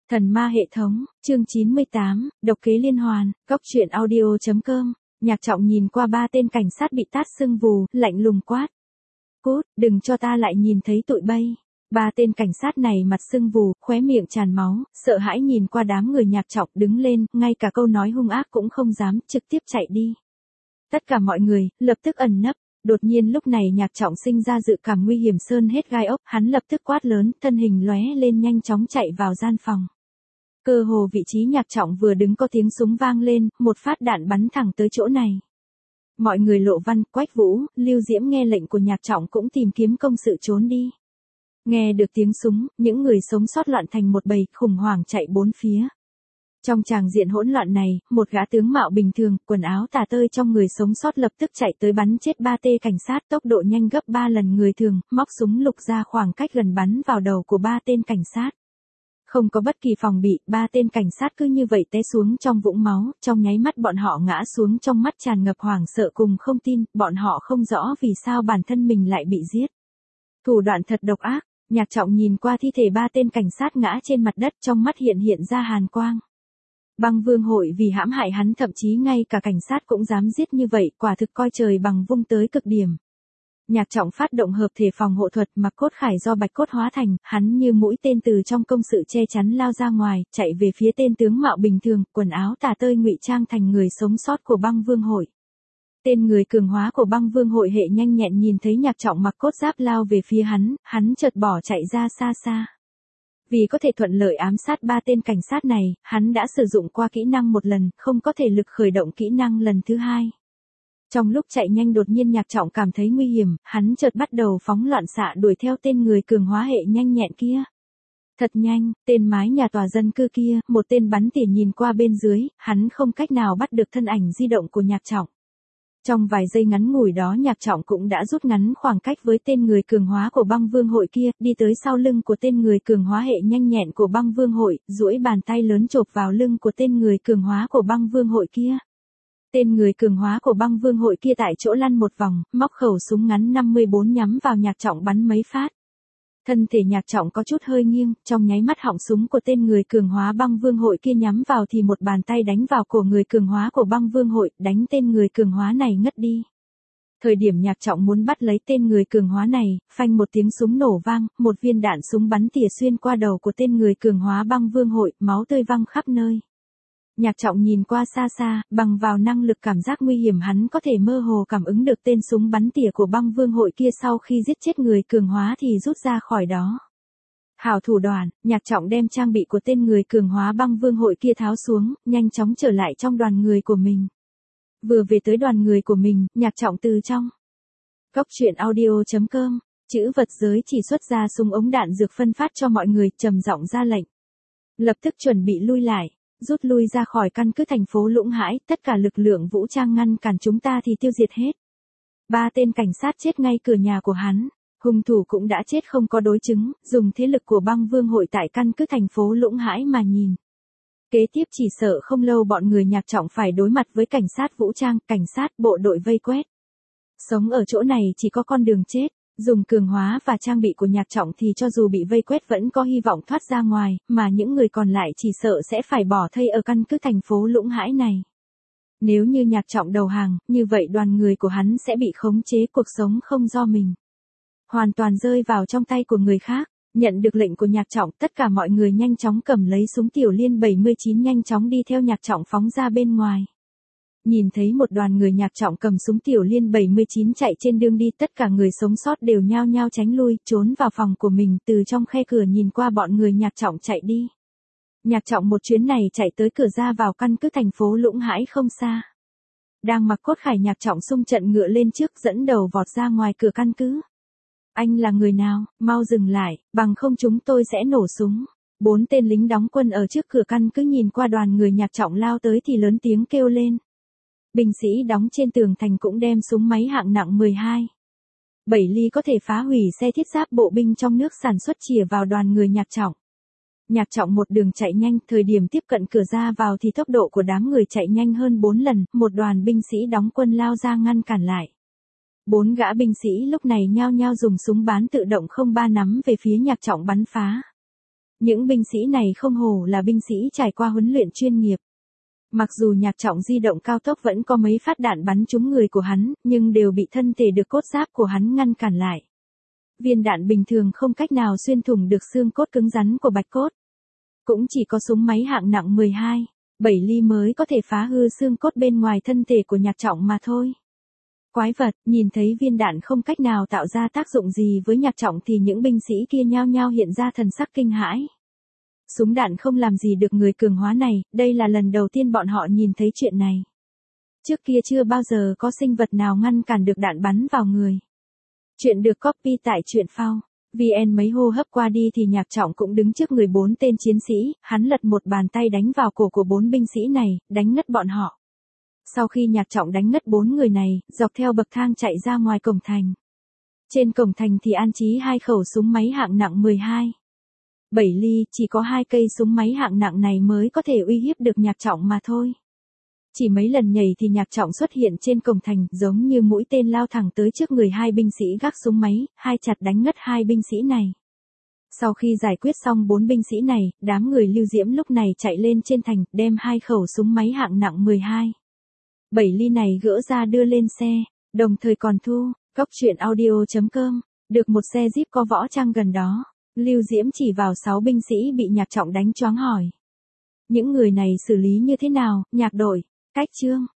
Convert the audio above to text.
Thần ma hệ thống, chương 98, độc kế liên hoàn, góc truyện audio.com. Nhạc Trọng nhìn qua ba tên cảnh sát bị tát sưng vù, lạnh lùng quát. Cút, đừng cho ta lại nhìn thấy tụi bay. Ba tên cảnh sát này mặt sưng vù, khóe miệng tràn máu, sợ hãi nhìn qua đám người Nhạc Trọng đứng lên, ngay cả câu nói hung ác cũng không dám, trực tiếp chạy đi. Tất cả mọi người, lập tức ẩn nấp. Đột nhiên lúc này Nhạc Trọng sinh ra dự cảm nguy hiểm sơn hết gai ốc, hắn lập tức quát lớn, thân hình lóe lên nhanh chóng chạy vào gian phòng. Cơ hồ vị trí Nhạc Trọng vừa đứng có tiếng súng vang lên, một phát đạn bắn thẳng tới chỗ này. Mọi người Lộ Văn, Quách Vũ, Lưu Diễm nghe lệnh của Nhạc Trọng cũng tìm kiếm công sự trốn đi. Nghe được tiếng súng, những người sống sót loạn thành một bầy, khủng hoảng chạy bốn phía. Trong tràng diện hỗn loạn này, một gã tướng mạo bình thường, quần áo tả tơi trong người sống sót lập tức chạy tới bắn chết ba tên cảnh sát, tốc độ nhanh gấp 3 lần người thường, móc súng lục ra khoảng cách gần bắn vào đầu của ba tên cảnh sát. Không có bất kỳ phòng bị, ba tên cảnh sát cứ như vậy té xuống trong vũng máu, trong nháy mắt bọn họ ngã xuống, trong mắt tràn ngập hoảng sợ cùng không tin, bọn họ không rõ vì sao bản thân mình lại bị giết. Thủ đoạn thật độc ác. Nhạc Trọng nhìn qua thi thể ba tên cảnh sát ngã trên mặt đất, trong mắt hiện ra hàn quang. Băng Vương hội vì hãm hại hắn, thậm chí ngay cả cảnh sát cũng dám giết như vậy, quả thực coi trời bằng vung tới cực điểm. Nhạc Trọng phát động hợp thể phòng hộ thuật, mặc cốt khải do bạch cốt hóa thành, hắn như mũi tên từ trong công sự che chắn lao ra ngoài, chạy về phía tên tướng mạo bình thường, quần áo tả tơi ngụy trang thành người sống sót của Băng Vương hội. Tên người cường hóa của Băng Vương hội hệ nhanh nhẹn nhìn thấy Nhạc Trọng mặc cốt giáp lao về phía hắn chợt bỏ chạy ra xa xa. Vì có thể thuận lợi ám sát ba tên cảnh sát này, hắn đã sử dụng qua kỹ năng một lần, không có thể lực khởi động kỹ năng lần thứ hai. Trong lúc chạy nhanh đột nhiên Nhạc Trọng cảm thấy nguy hiểm, hắn chợt bắt đầu phóng loạn xạ đuổi theo tên người cường hóa hệ nhanh nhẹn kia. Thật nhanh, tên mái nhà tòa dân cư kia, một tên bắn tỉa nhìn qua bên dưới, hắn không cách nào bắt được thân ảnh di động của Nhạc Trọng. Trong vài giây ngắn ngủi đó Nhạc Trọng cũng đã rút ngắn khoảng cách với tên người cường hóa của Băng Vương hội kia, đi tới sau lưng của tên người cường hóa hệ nhanh nhẹn của Băng Vương hội, duỗi bàn tay lớn chộp vào lưng của tên người cường hóa của Băng Vương hội kia. Tên người cường hóa của Băng Vương hội kia tại chỗ lăn một vòng, móc khẩu súng ngắn 54 nhắm vào Nhạc Trọng bắn mấy phát. Thân thể Nhạc Trọng có chút hơi nghiêng, trong nháy mắt họng súng của tên người cường hóa Băng Vương hội kia nhắm vào thì một bàn tay đánh vào cổ người cường hóa của Băng Vương hội, đánh tên người cường hóa này ngất đi. Thời điểm Nhạc Trọng muốn bắt lấy tên người cường hóa này, phanh một tiếng súng nổ vang, một viên đạn súng bắn tỉa xuyên qua đầu của tên người cường hóa Băng Vương hội, máu tươi văng khắp nơi. Nhạc Trọng nhìn qua xa xa, bằng vào năng lực cảm giác nguy hiểm hắn có thể mơ hồ cảm ứng được tên súng bắn tỉa của Băng Vương hội kia sau khi giết chết người cường hóa thì rút ra khỏi đó. Hảo thủ đoạn, Nhạc Trọng đem trang bị của tên người cường hóa Băng Vương hội kia tháo xuống, nhanh chóng trở lại trong đoàn người của mình. Vừa về tới đoàn người của mình, Nhạc Trọng từ trong góc truyện audio.com, chữ vật giới chỉ xuất ra súng ống đạn dược phân phát cho mọi người, trầm giọng ra lệnh. Lập tức chuẩn bị lui lại. Rút lui ra khỏi căn cứ thành phố Lũng Hãi, tất cả lực lượng vũ trang ngăn cản chúng ta thì tiêu diệt hết. Ba tên cảnh sát chết ngay cửa nhà của hắn, hung thủ cũng đã chết không có đối chứng, dùng thế lực của Băng Vương hội tại căn cứ thành phố Lũng Hãi mà nhìn. Kế tiếp chỉ sợ không lâu bọn người Nhạc Trọng phải đối mặt với cảnh sát vũ trang, cảnh sát bộ đội vây quét. Sống ở chỗ này chỉ có con đường chết. Dùng cường hóa và trang bị của Nhạc Trọng thì cho dù bị vây quét vẫn có hy vọng thoát ra ngoài, mà những người còn lại chỉ sợ sẽ phải bỏ thây ở căn cứ thành phố Lũng Hãi này. Nếu như Nhạc Trọng đầu hàng, như vậy đoàn người của hắn sẽ bị khống chế, cuộc sống không do mình. Hoàn toàn rơi vào trong tay của người khác. Nhận được lệnh của Nhạc Trọng, tất cả mọi người nhanh chóng cầm lấy súng tiểu liên 79 nhanh chóng đi theo Nhạc Trọng phóng ra bên ngoài. Nhìn thấy một đoàn người Nhạc Trọng cầm súng tiểu liên 79 chạy trên đường đi, tất cả người sống sót đều nhao nhao tránh lui, trốn vào phòng của mình, từ trong khe cửa nhìn qua bọn người Nhạc Trọng chạy đi. Nhạc Trọng một chuyến này chạy tới cửa ra vào căn cứ thành phố Lũng Hãi không xa. Đang mặc cốt khải Nhạc Trọng xung trận ngựa lên trước, dẫn đầu vọt ra ngoài cửa căn cứ. Anh là người nào, mau dừng lại, bằng không chúng tôi sẽ nổ súng. 4 tên lính đóng quân ở trước cửa căn cứ nhìn qua đoàn người Nhạc Trọng lao tới thì lớn tiếng kêu lên. Binh sĩ đóng trên tường thành cũng đem súng máy hạng nặng 12. 7 ly có thể phá hủy xe thiết giáp bộ binh trong nước sản xuất chĩa vào đoàn người Nhạc Trọng. Nhạc Trọng một đường chạy nhanh, thời điểm tiếp cận cửa ra vào thì tốc độ của đám người chạy nhanh hơn 4 lần, một đoàn binh sĩ đóng quân lao ra ngăn cản lại. 4 gã binh sĩ lúc này nhao nhao dùng súng bán tự động 03 nắm về phía Nhạc Trọng bắn phá. Những binh sĩ này không hổ là binh sĩ trải qua huấn luyện chuyên nghiệp. Mặc dù Nhạc Trọng di động cao tốc vẫn có mấy phát đạn bắn trúng người của hắn, nhưng đều bị thân thể được cốt giáp của hắn ngăn cản lại. Viên đạn bình thường không cách nào xuyên thủng được xương cốt cứng rắn của bạch cốt. Cũng chỉ có súng máy hạng nặng 12, 7 ly mới có thể phá hư xương cốt bên ngoài thân thể của Nhạc Trọng mà thôi. Quái vật, nhìn thấy viên đạn không cách nào tạo ra tác dụng gì với Nhạc Trọng thì những binh sĩ kia nhao nhao hiện ra thần sắc kinh hãi. Súng đạn không làm gì được người cường hóa này, đây là lần đầu tiên bọn họ nhìn thấy chuyện này. Trước kia chưa bao giờ có sinh vật nào ngăn cản được đạn bắn vào người. Chuyện được copy tại truyện phao. VN mấy hô hấp qua đi thì Nhạc Trọng cũng đứng trước người 4 tên chiến sĩ, hắn lật một bàn tay đánh vào cổ của 4 binh sĩ này, đánh ngất bọn họ. Sau khi Nhạc Trọng đánh ngất 4 người này, dọc theo bậc thang chạy ra ngoài cổng thành. Trên cổng thành thì an trí 2 khẩu súng máy hạng nặng 12. 7 ly, chỉ có 2 cây súng máy hạng nặng này mới có thể uy hiếp được Nhạc Trọng mà thôi. Chỉ mấy lần nhảy thì Nhạc Trọng xuất hiện trên cổng thành, giống như mũi tên lao thẳng tới trước người 2 binh sĩ gác súng máy, hai chặt đánh ngất 2 binh sĩ này. Sau khi giải quyết xong 4 binh sĩ này, đám người Lưu Diễm lúc này chạy lên trên thành, đem 2 khẩu súng máy hạng nặng 12. 7 ly này gỡ ra đưa lên xe, đồng thời còn thu, cóc truyện audio.com, được một xe Jeep có võ trang gần đó. Lưu Diễm chỉ vào 6 binh sĩ bị Nhạc Trọng đánh choáng hỏi. Những người này xử lý như thế nào, Nhạc đội? Cách chương.